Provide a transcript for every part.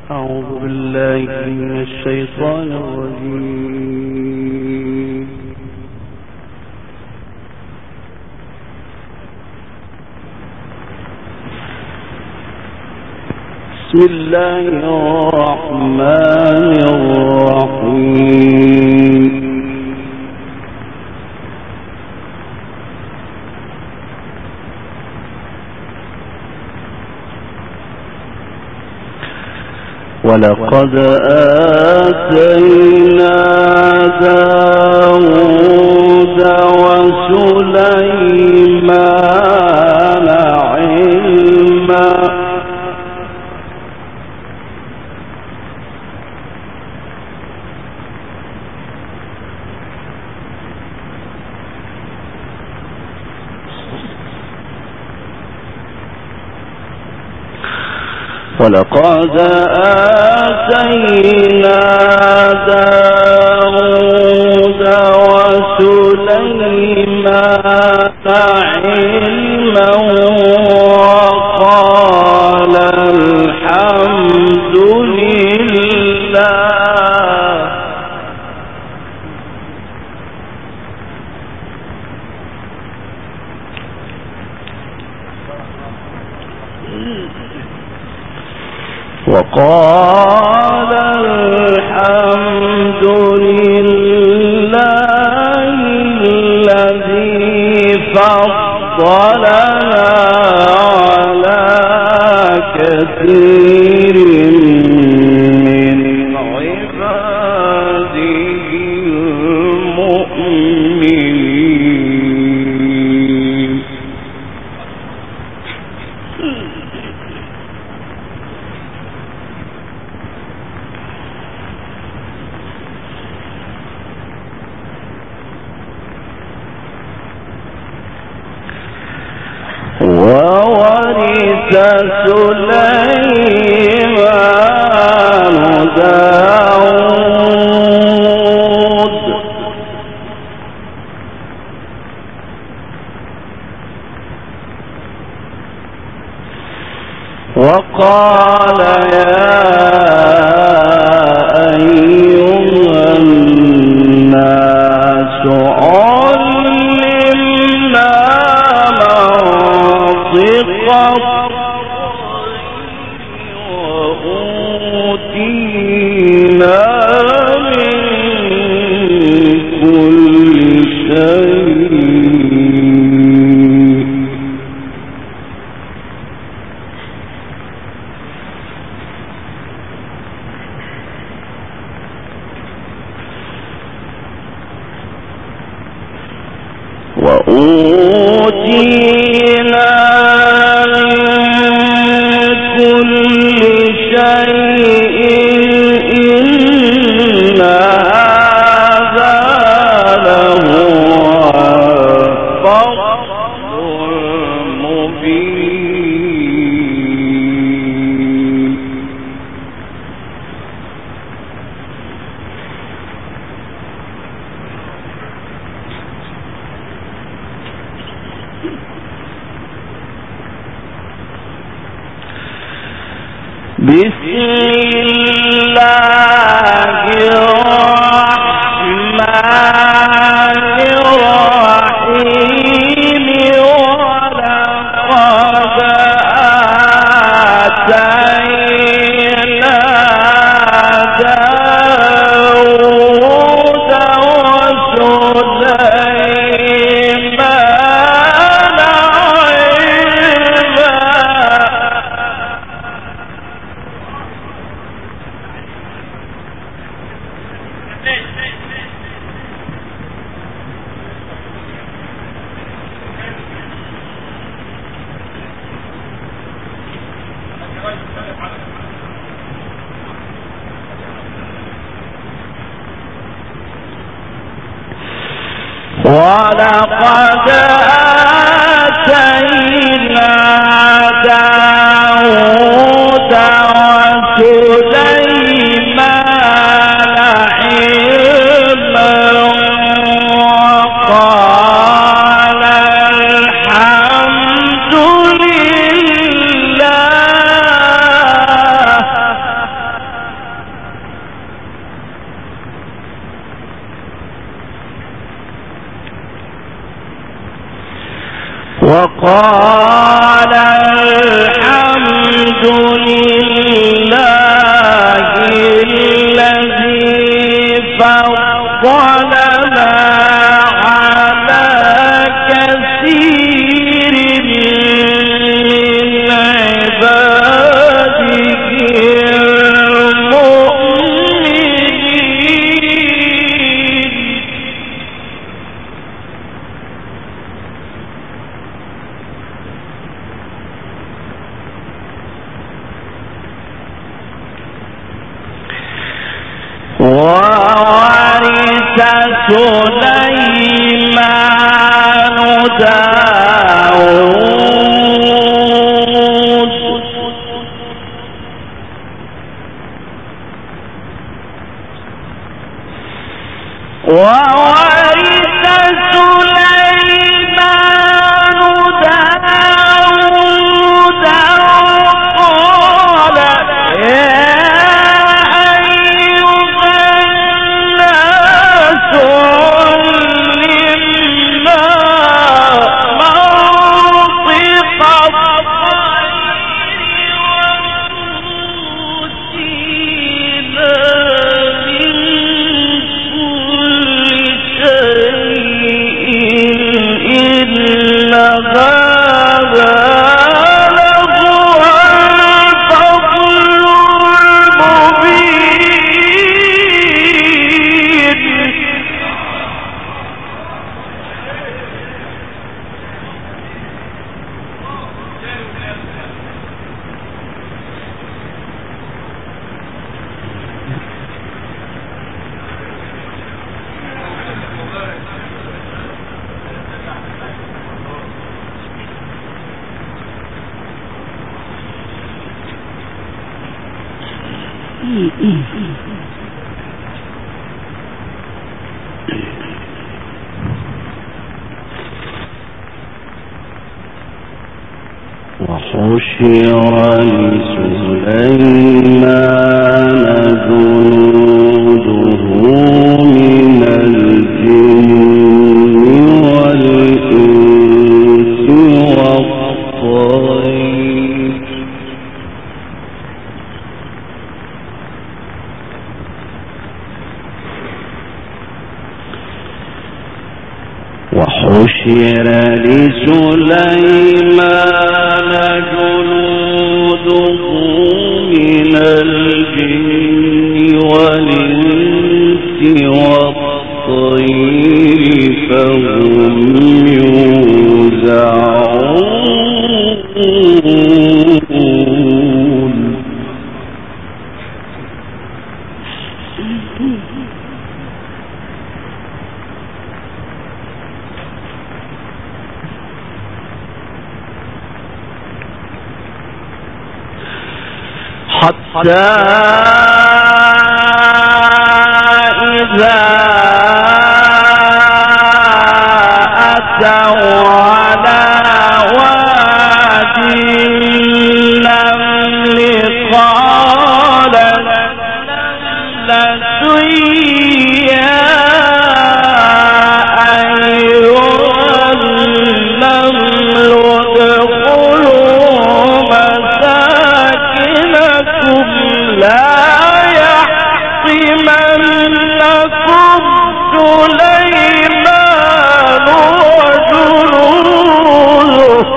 أعوذ بالله من الشيطان الرجيم. بسم الله الرحمن الرحيم. ولقد آتينا داود وسليمان علما ولقد آتينا داود وسليمان علما وقال الحمد لله الذي فضلنا على كثير من عباده المؤمنين. وورث سليمان داود وقال يا أيها الناس علمنا منطق وأوتينا من كل شيء إن هذا لهو الفضل المبين. بسم الله الرحمن الرحيم. ولقد آتينا داود وسليمان علما ولقد آتينا داود وسليمان علما وقال الحمد لله قال الحمد لله الذي فضلنا على كثير من عباده المؤمنين. وورث سليمان داود وقال وحشر لسليمان جنوده من الجن والإنس والطير وحشر لسليمان جنوده من الجن والإنس والطير فهم يوزعون. حتى إذا أتوا على وادي النمل قالت نملة يا أيها النمل ادخلوا مساكنكم لا يحطمنكم سليمان وجنوده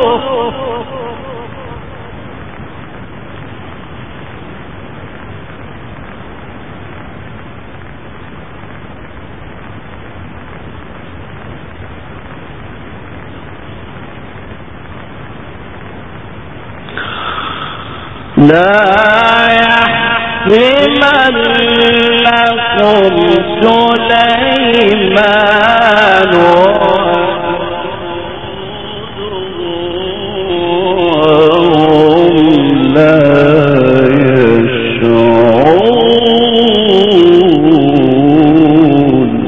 لا يحطمنكم سليمان وهم لا يشعرون.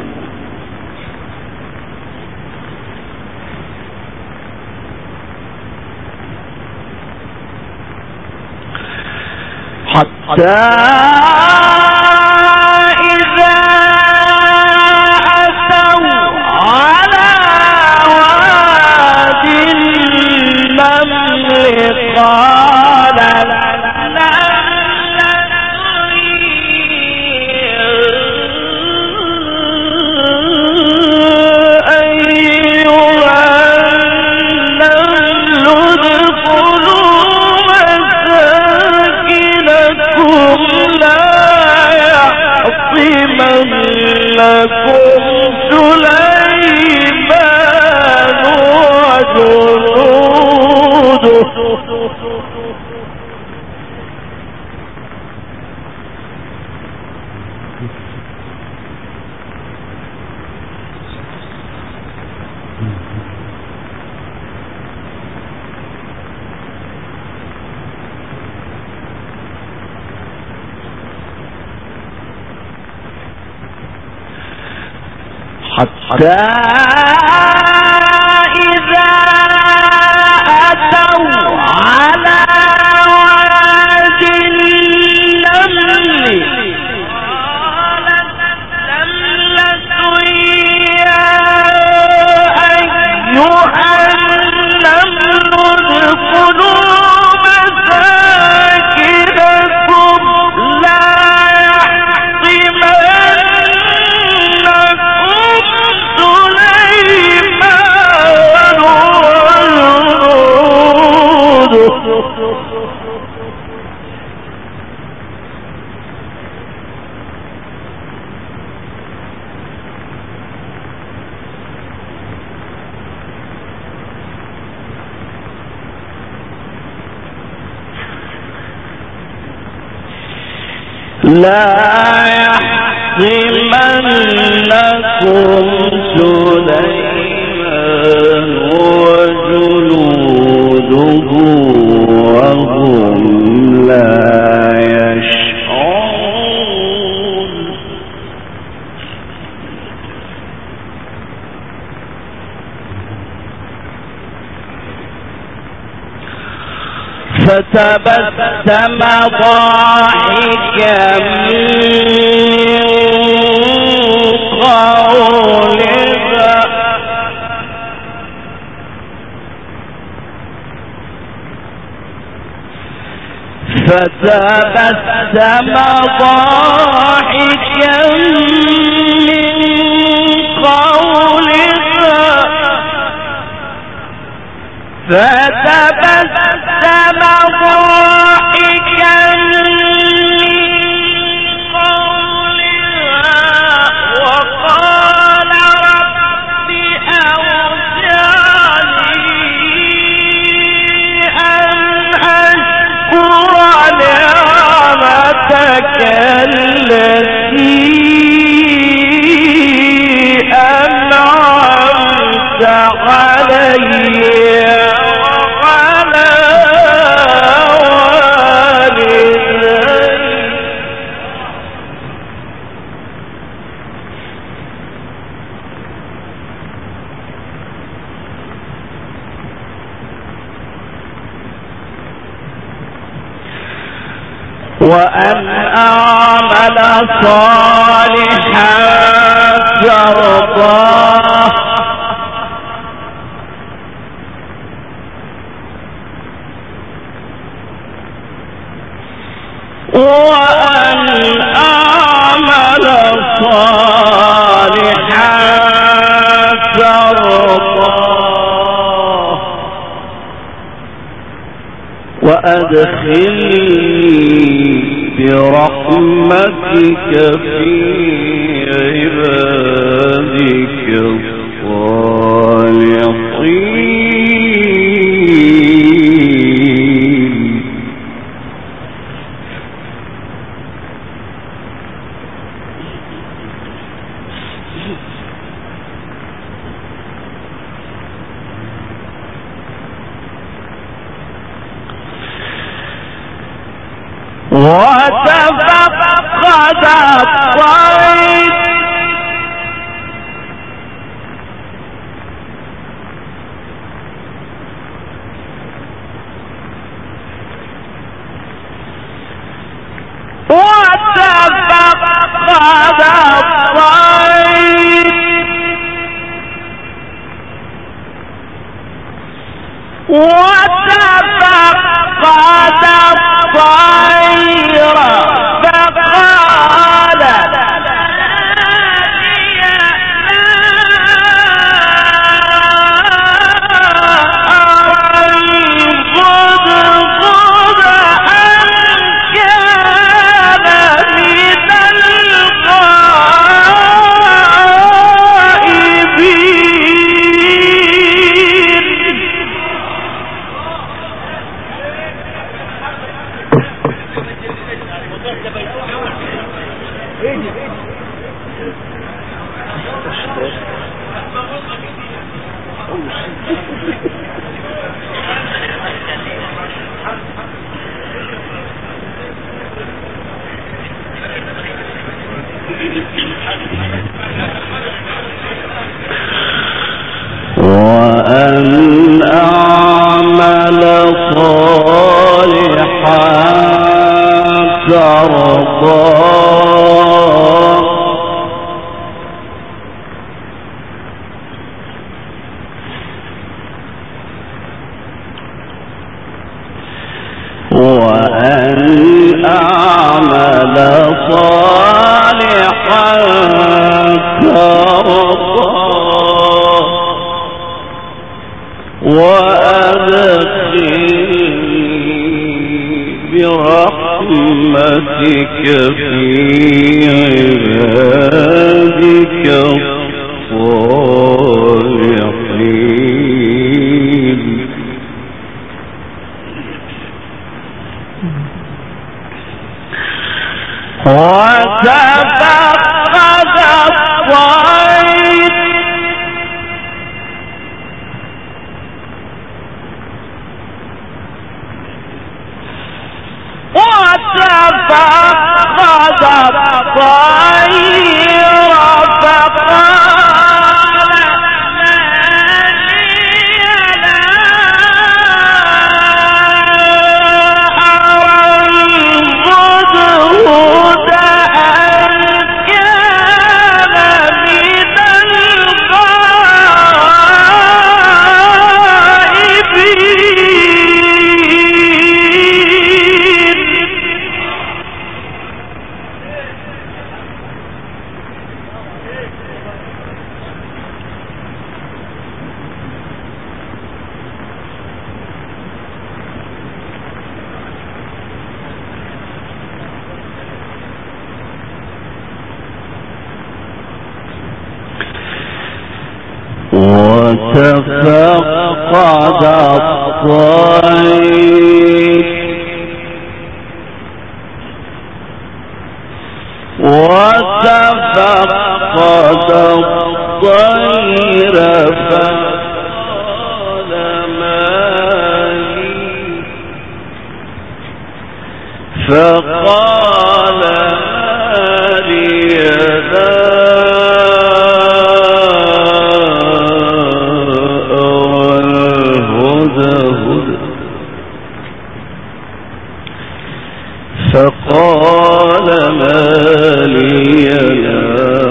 حتى إذا أتوا على وادي حتى إذا أتوا على واد النمل قالت نملة يا أيها النمل ادخلوا مساكنكم لا يحطمنكم سليمان وجنوده وهم لا يشعرون فتبسم ضاحكا فتبسم ضاحكا من قولها فتبسم ضاحكا وقال رب أوزعني أن أشكر نعمتك التي أنعمت علي وعلى والدي وأن أعمل صالحا ترضاه وأن أعمل صالحا ترضاه وأدخلني برحمتك في عبادك الصالحين وتفقد الطير وتفقد وأن أعمل صالحا ترضاه وأن أعمل صالحا ترضاه وأدخلني برحمتك في عبادك الصالحين وتفقد الطير وتفقد الطير وتفقد الطير فقال ما لي لا فقال ما لي لا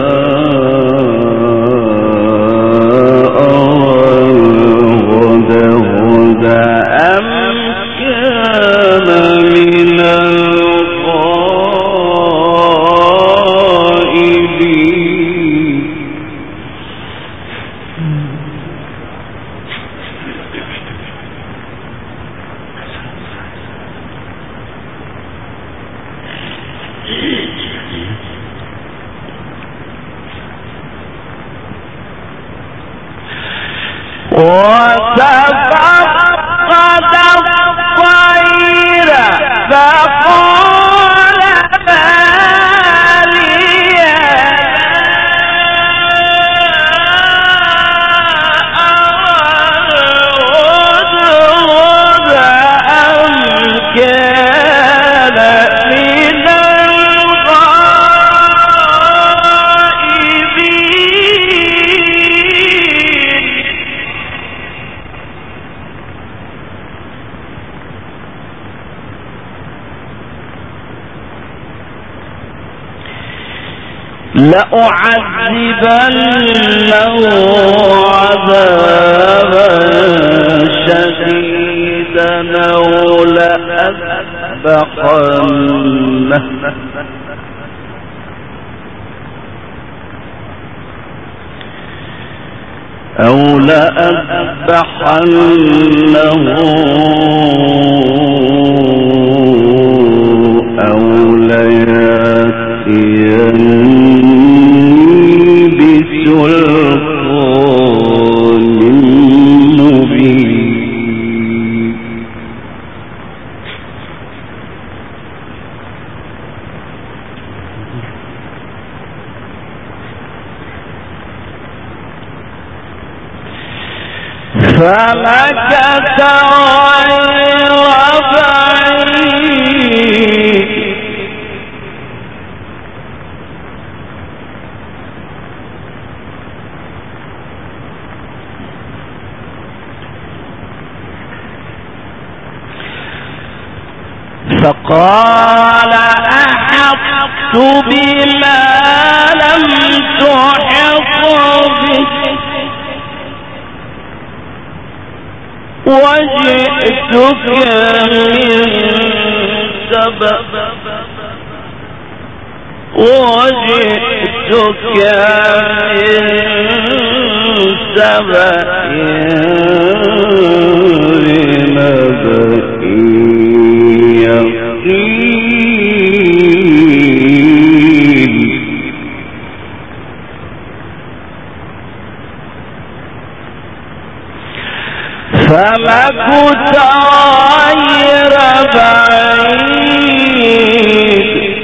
أرى الهدهد أم كان من الغائبين وتفقد الطير فقال ما لي أرى الهدهد أم كان من لأعذبنه عذابا شديدا أو لأذبحنه لأذبحنه أو ليأتيني بسلطان مبين. فمكث غير بعيد فقال أحطت بما لم تحط به وجئتك من سبأ بنبأ يقين. فمكث غير بعيد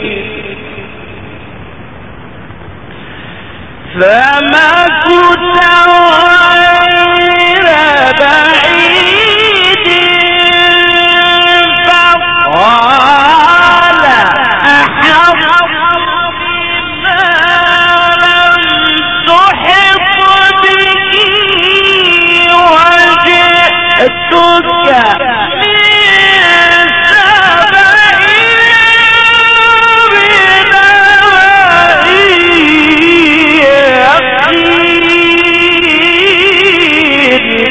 فقال أحط بما لم تحط به وجئتك من سبأ بنبأ يقين.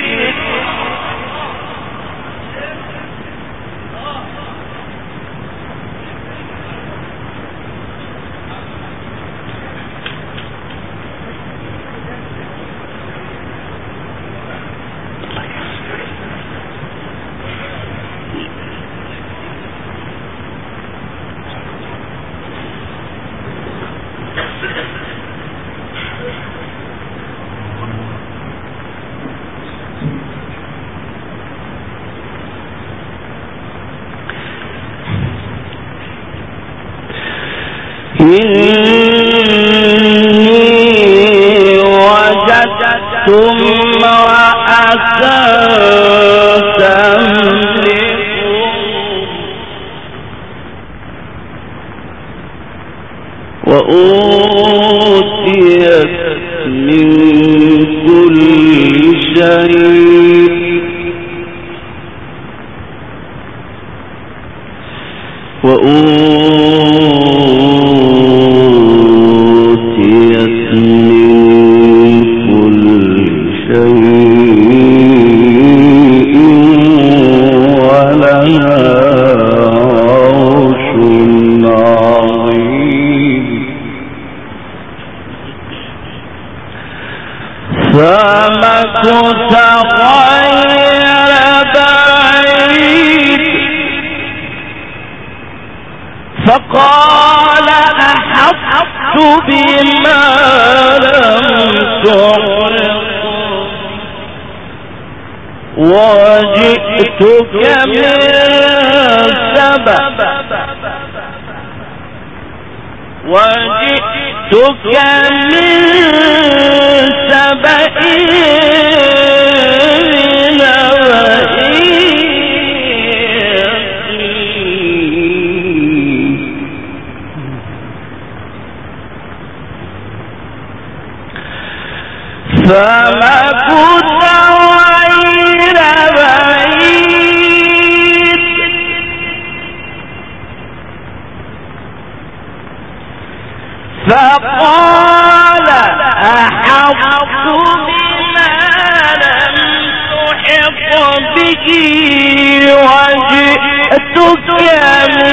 إني وجدت امرأة تملكهم وأوتيت من كل شيء ولها عرش عظيم. فمكث غير بعيد فقال أحطت بما لم تحط وجئتك من سبأ فمكث غير بعيد فقال أحطت بما لم تحط به وجئتك من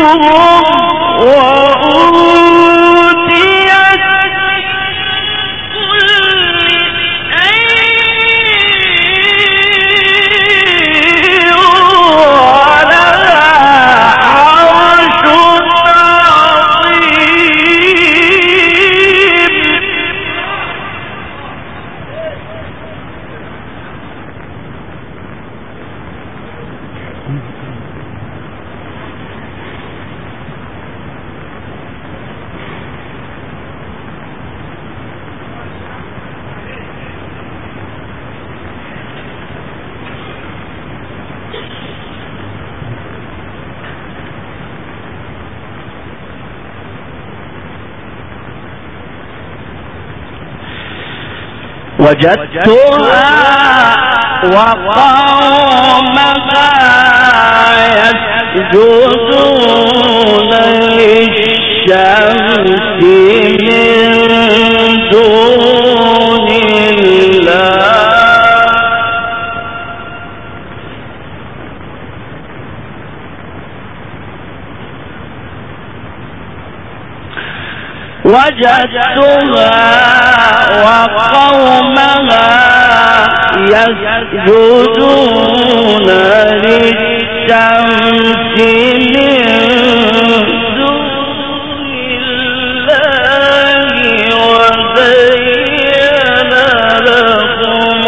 وجدتها وقومها يسجدون للشمس من دون الله وجدتها وقومها يسجدون للشمس من دون الله وزين لهم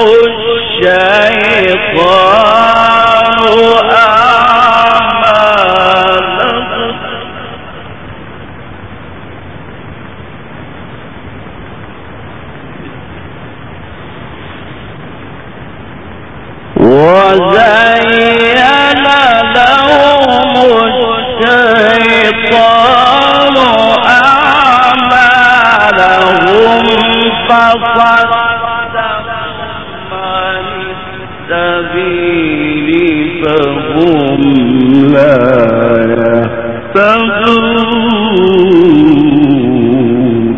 الشيطان أعمالهم وزين لهم الشيطان أعمالهم فصدهم عن السبيل فهم لا يهتدون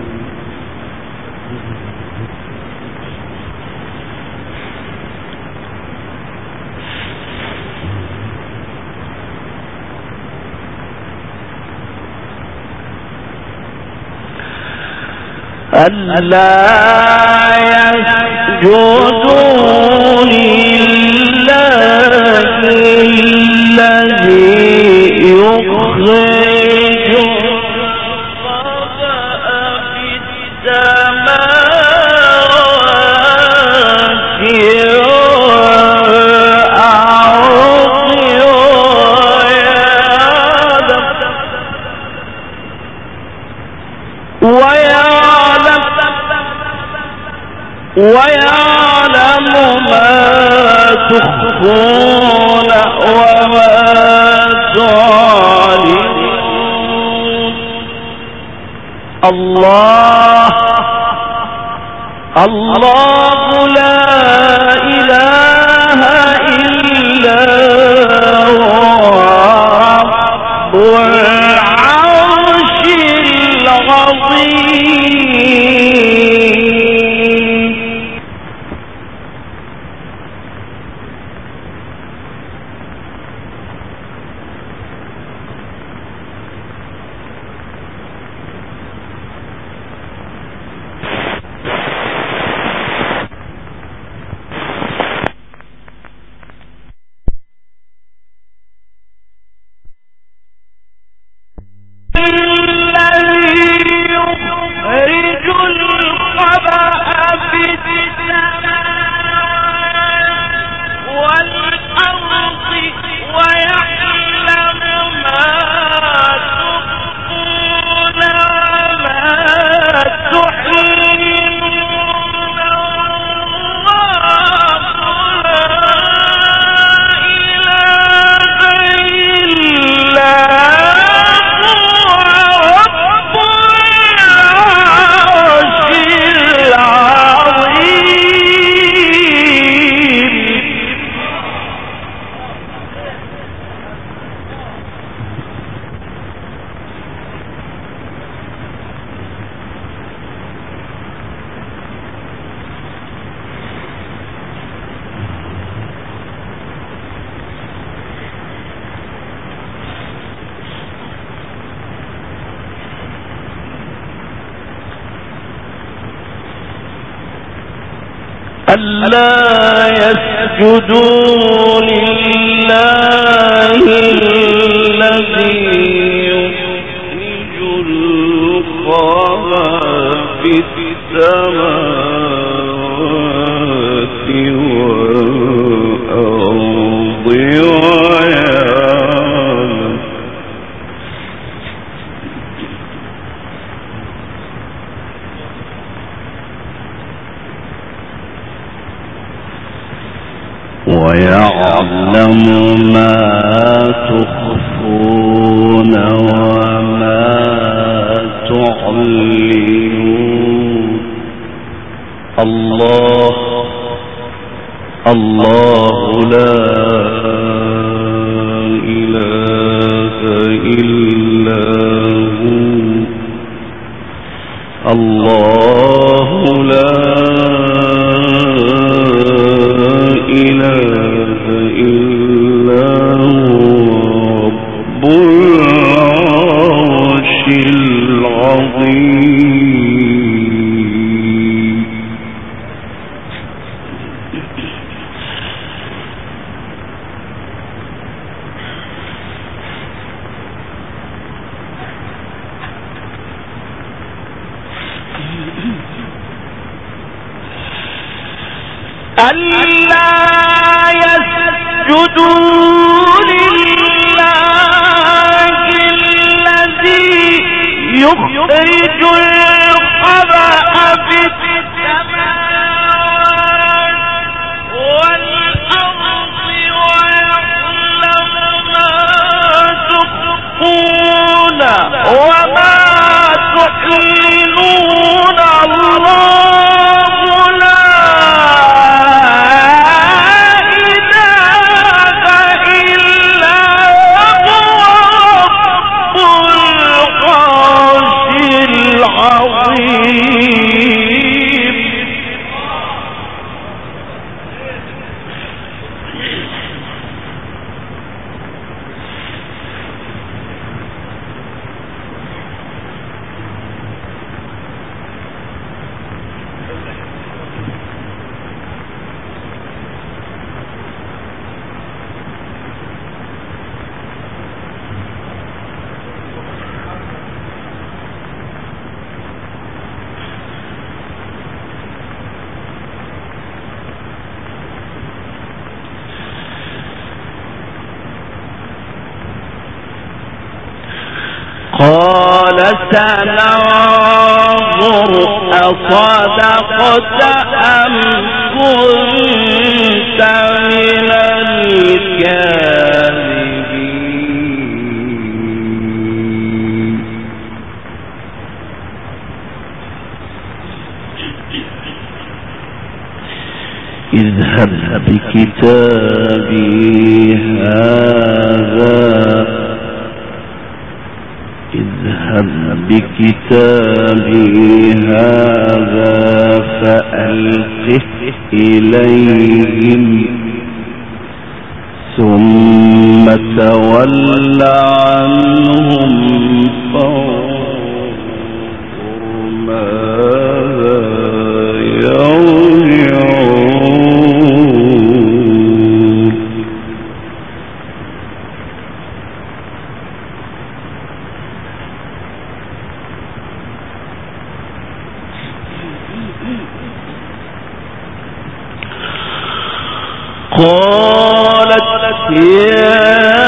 ألا يسجدوا لله الذي يخرج الخبأ في السماوات ويعلم ما تخفون وما تعلنون الله لا إله إلا هو رب العرش العظيم ألا يسجدوا لله الذي يخرج الخبأ في السماوات والأرض ويعلم ما تخفون وما تعلنون. الله لا إله إلا هو. الله لا إله إلا هو رب العرش العظيم. ألا يسجدوا لله الذي يخرج الخبأ في السماوات والأرض ويعلم ما تخفون وما تعلنون. قال سننظر أصدقت أم كنت من الكاذبين. اذهب بكتابي هذا فألقه إليهم ثم تول عنهم فانظر ماذا يرجعون. قالت يا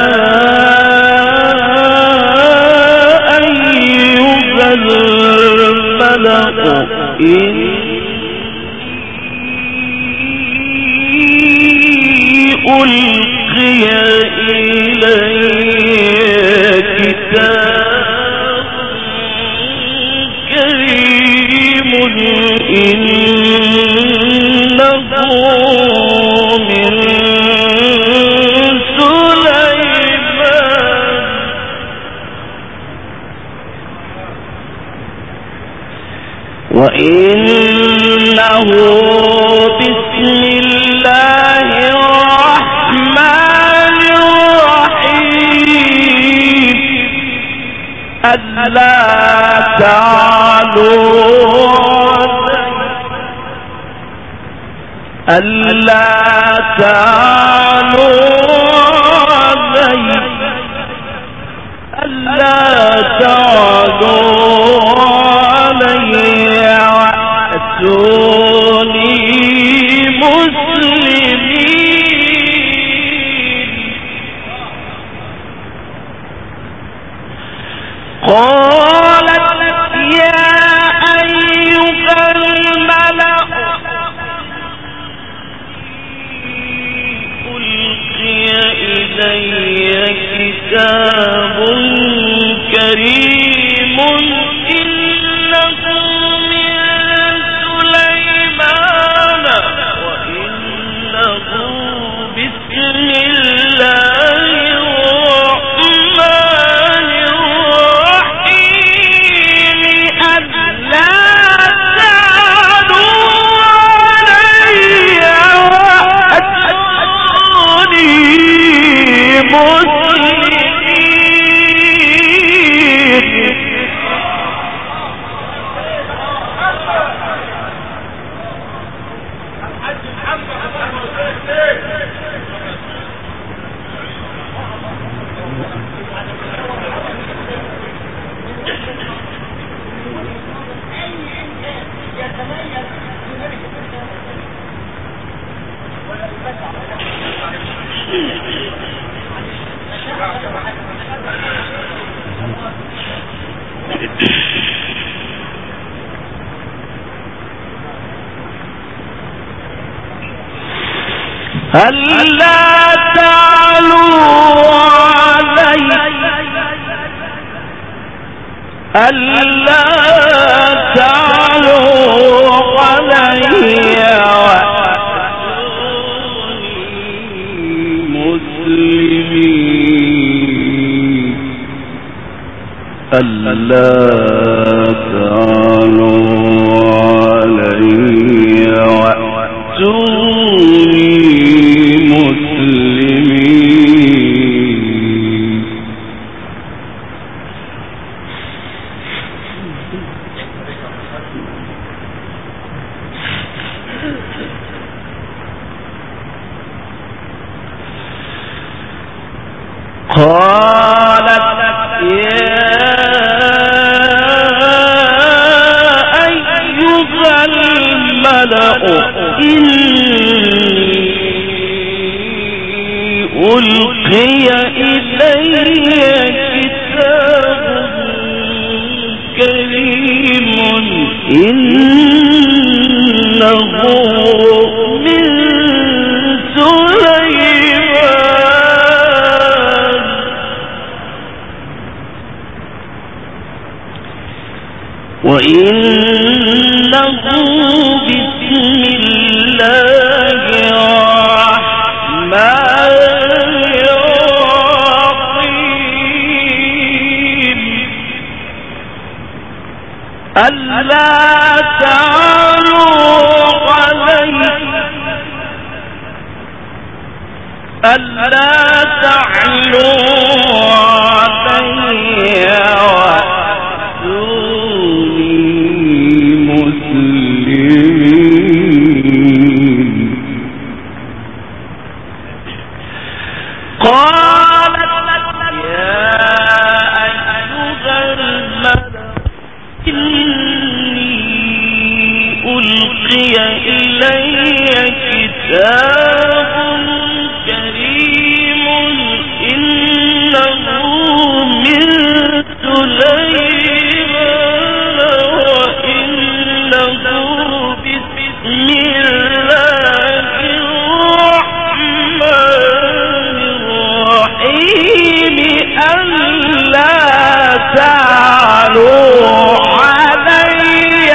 أيها الملأ إني ألقي إلي كتاب كريم إنه من سليمان وإنه بسم الله الرحمن الرحيم ألا تعلوا ألا تعلوا علي وأتوني مسلمين. قالت يا أيها الملأ ألقي إلي كتاب كريم إنه من سليمان وإنه بسم الله الرحمن الرحيم ألا تعلوا علي وأتوني مسلمين. ألا تعلوا علي ألا تعلوا علي وأتوني مسلمين. ألا تعلوا علي وأتوني مسلمين. قالت يا أيها الملأ إني ألقي إلي كتاب كريم إنه من سليمان وإنه بسم الله الرحمن الرحيم ألا تعلوا علي ألا تعلوا علي وأتوني مسلمين. قالت يا أيها الملأ إني ألقي إلي كتاب كريم إنه من سليمان وإنه بسم الله الرحمن الرحيم ألا تعلوا علي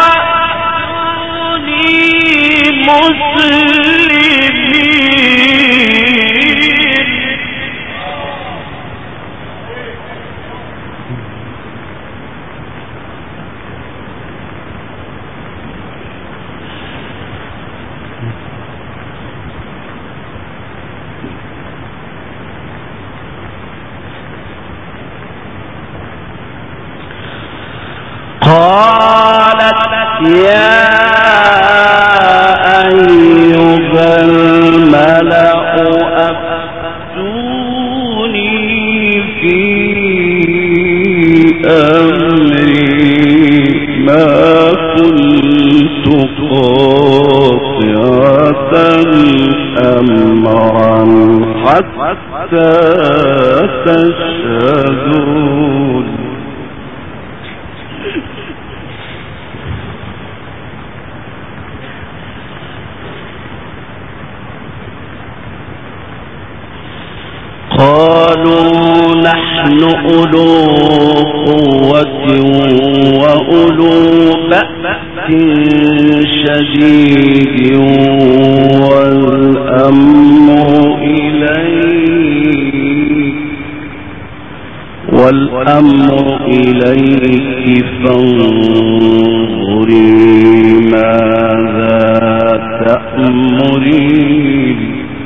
وأتوني مسلمين. قالت يا أيها تشهدون قالوا نحن أولو قوة وأولو بأس شديد والأمر إليك فانظري ماذا تأمرين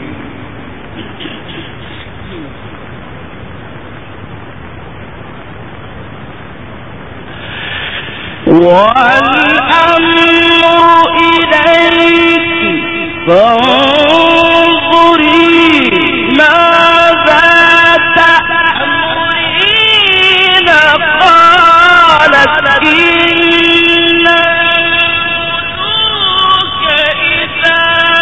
والأمر إليك فانظري ماذا تأمرين قالت إن الملوك إذا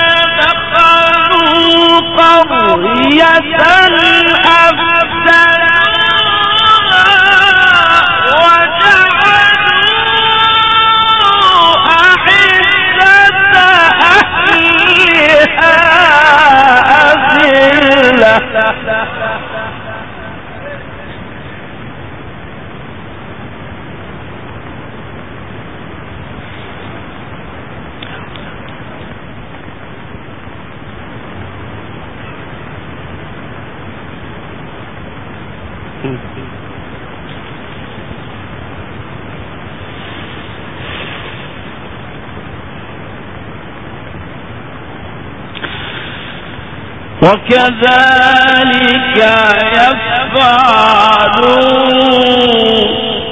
دخلوا قرية وكذلك يفعلون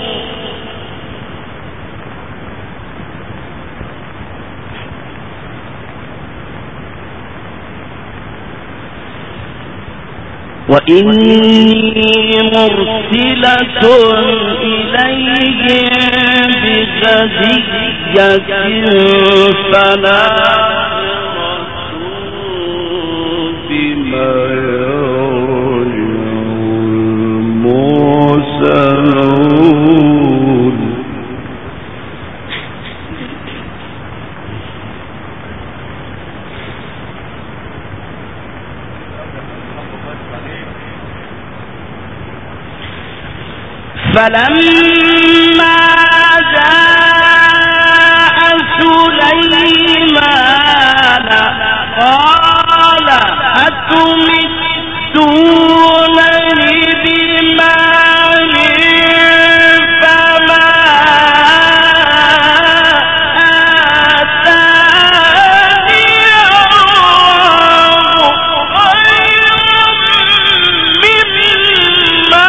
وإني مرسلة إليهم بهدية فناظرة بما يرجع المرسلون فلما جاء سليمان قال أتمدونني بمال فما آتاني الله خير مما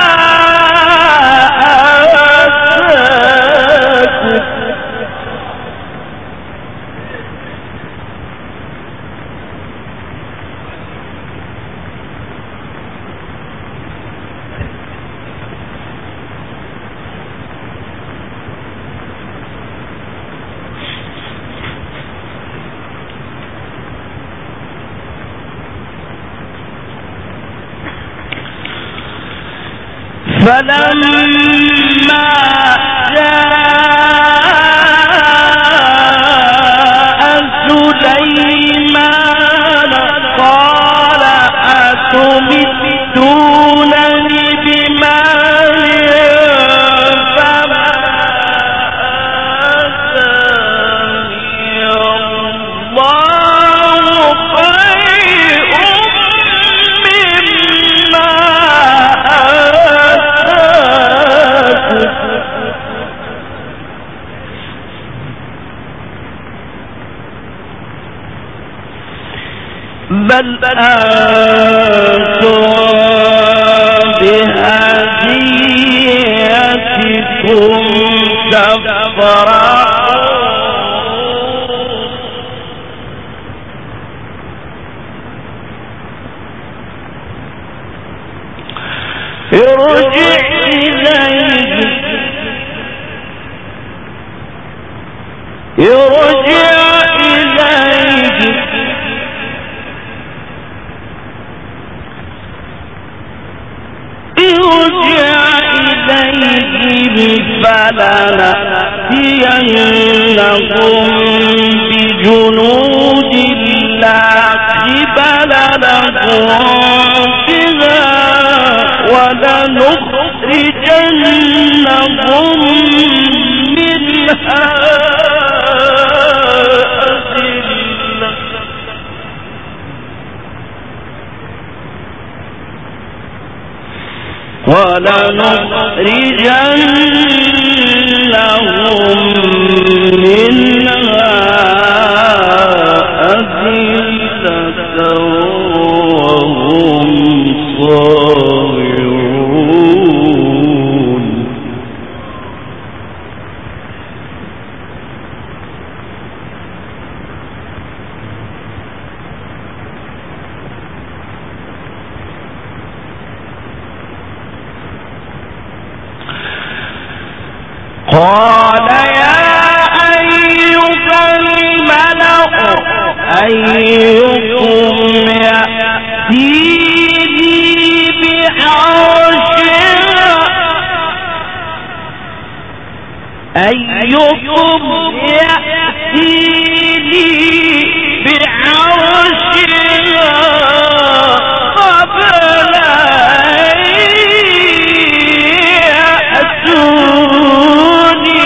فلما جاء سليمان قال أتمدونني بمال فما آتاني الله خير مما بل أنتم بهديتكم تفرحون ارجع إليه فلنأتينهم بجنود لا قبل لهم بها ولنخرجنهم منها أذلة وهم صاغرون. قال يا أيها الملأ أيكم يأتيني بعرشها قبل أن يأتوني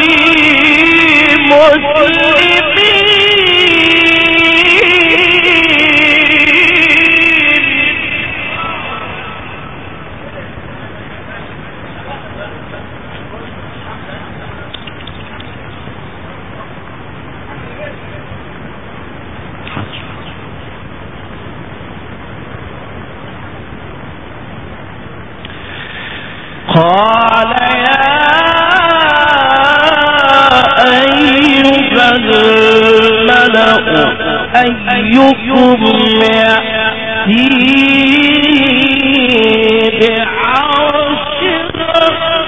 قال يا أيها الملأ أيكم يأتيني بعرشها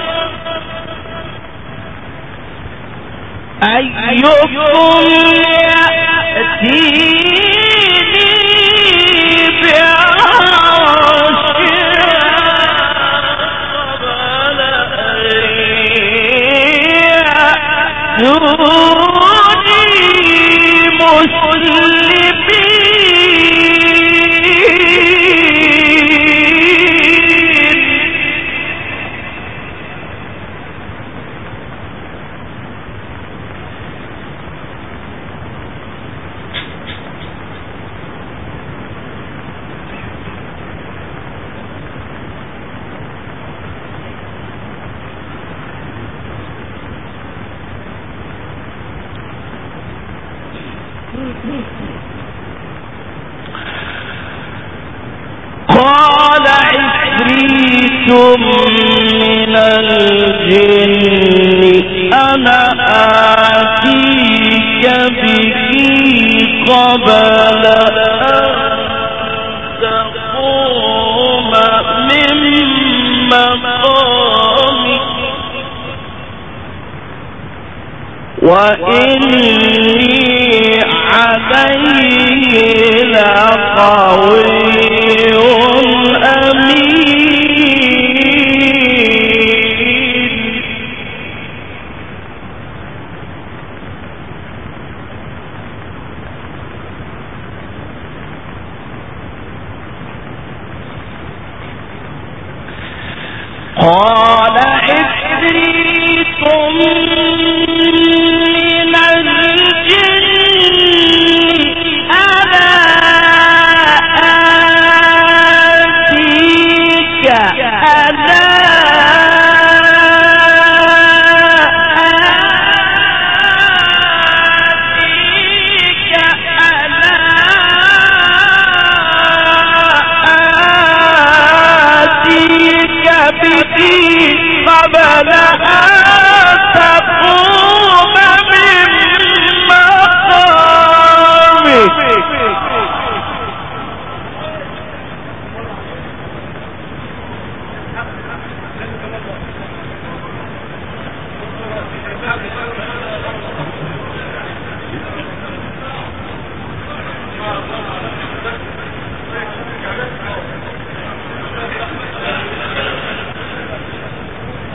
قال عفريت من الجن أنا آتيك به قبل أن تقوم من مقامك وإني عليه لقوي قال عفريت من الجن أنا آتيك به قبل أن تقوم من مقامك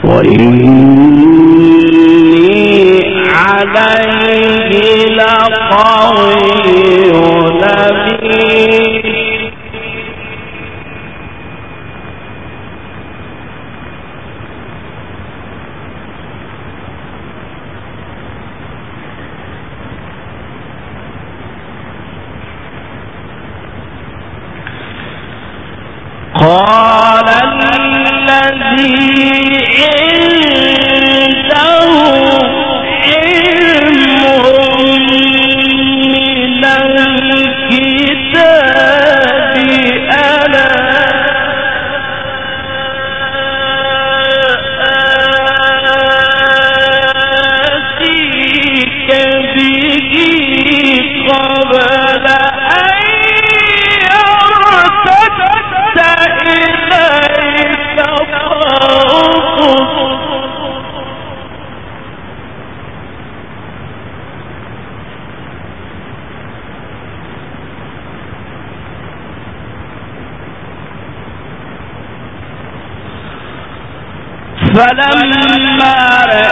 وإني عليه لقوي أمين. قال الذي عنده علم من الكتاب أنا آتيك به قبل أن يرتد إليك طرفك. فلما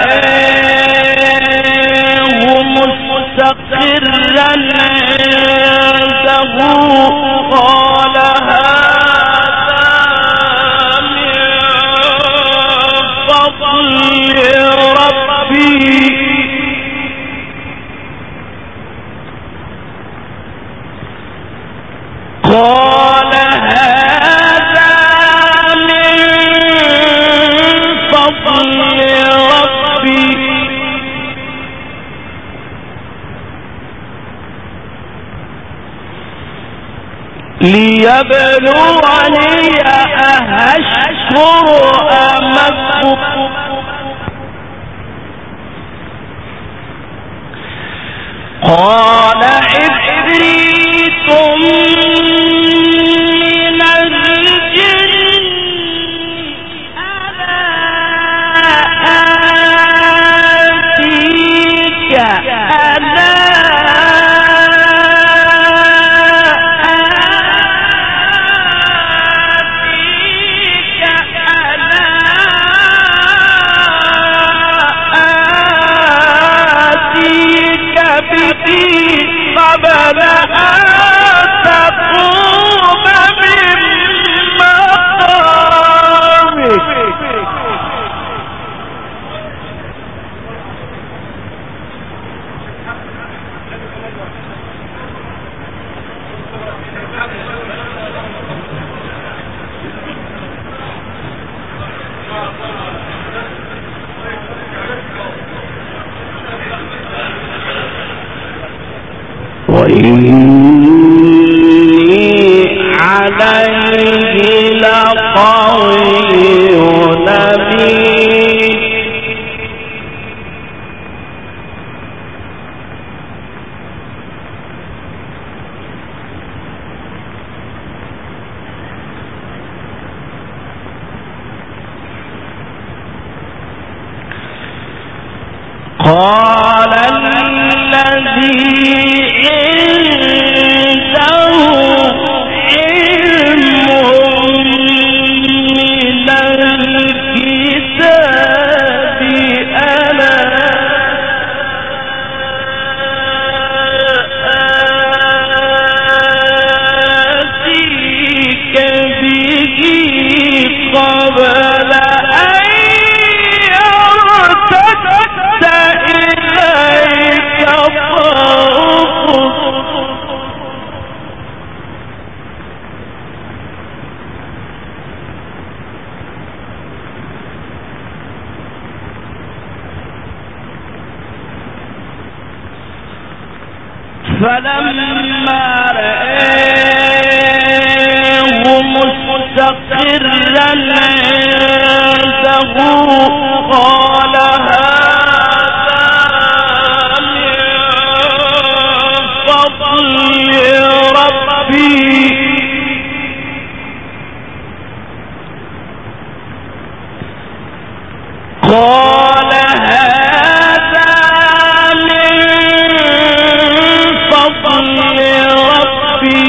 رآه مستقرا عنده قال هذا من فضل ربي قال هذا من فضل ربي ليبلوني أهشكر أم أكفر. قال عفريت من الجن أنا آتيك به قبل أن تقوم من مقامك. وإني عليه لقوي أمين. قال الذي عنده علم من الكتاب أنا آتيك به قبل أن يرتد إليك طرفك. فلما رآه مستقرا عنده قال هذا من فضل ربي قال هذا من فضل ربي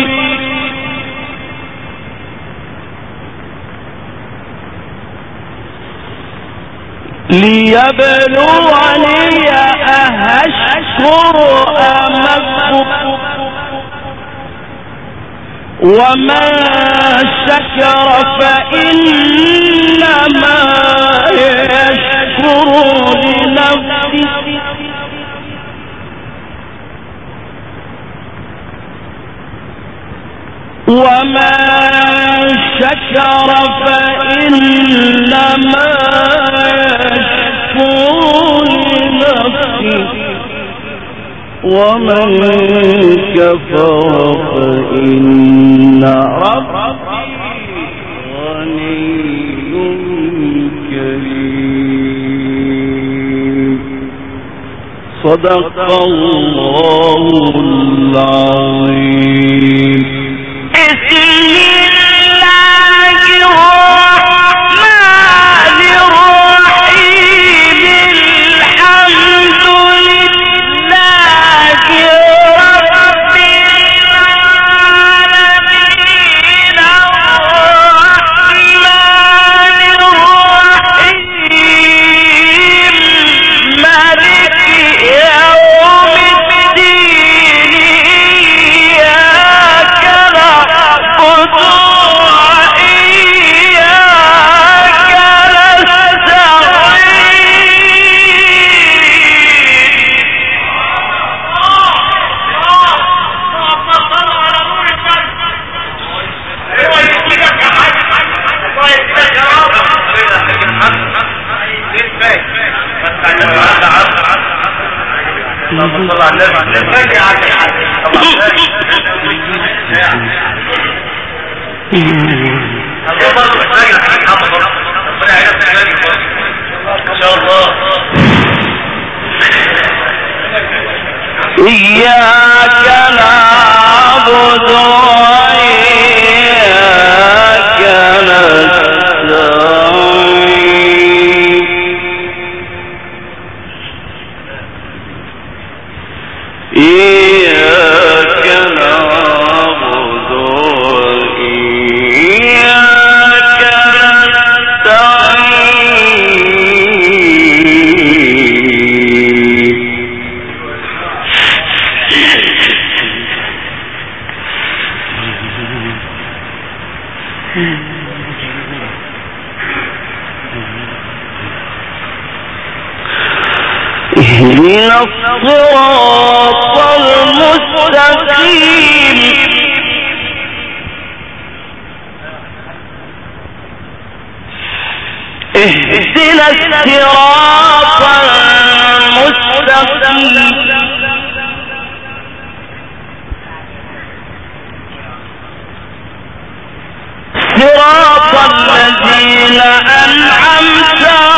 ليبلوني أهشكر أم أكفر ومن شكر فإنما يشكر لنفسه ومن شكر فإنما يشكر لنفسه ومن كفر فإن ربي غني كريم. صدق الله العظيم. إياك نعبد وإياك نستعين إياك نعبد وإياك نستعين اهدنا الصراط المستقيم اهدنا الصراط المستقيم صراط الذين أنعمت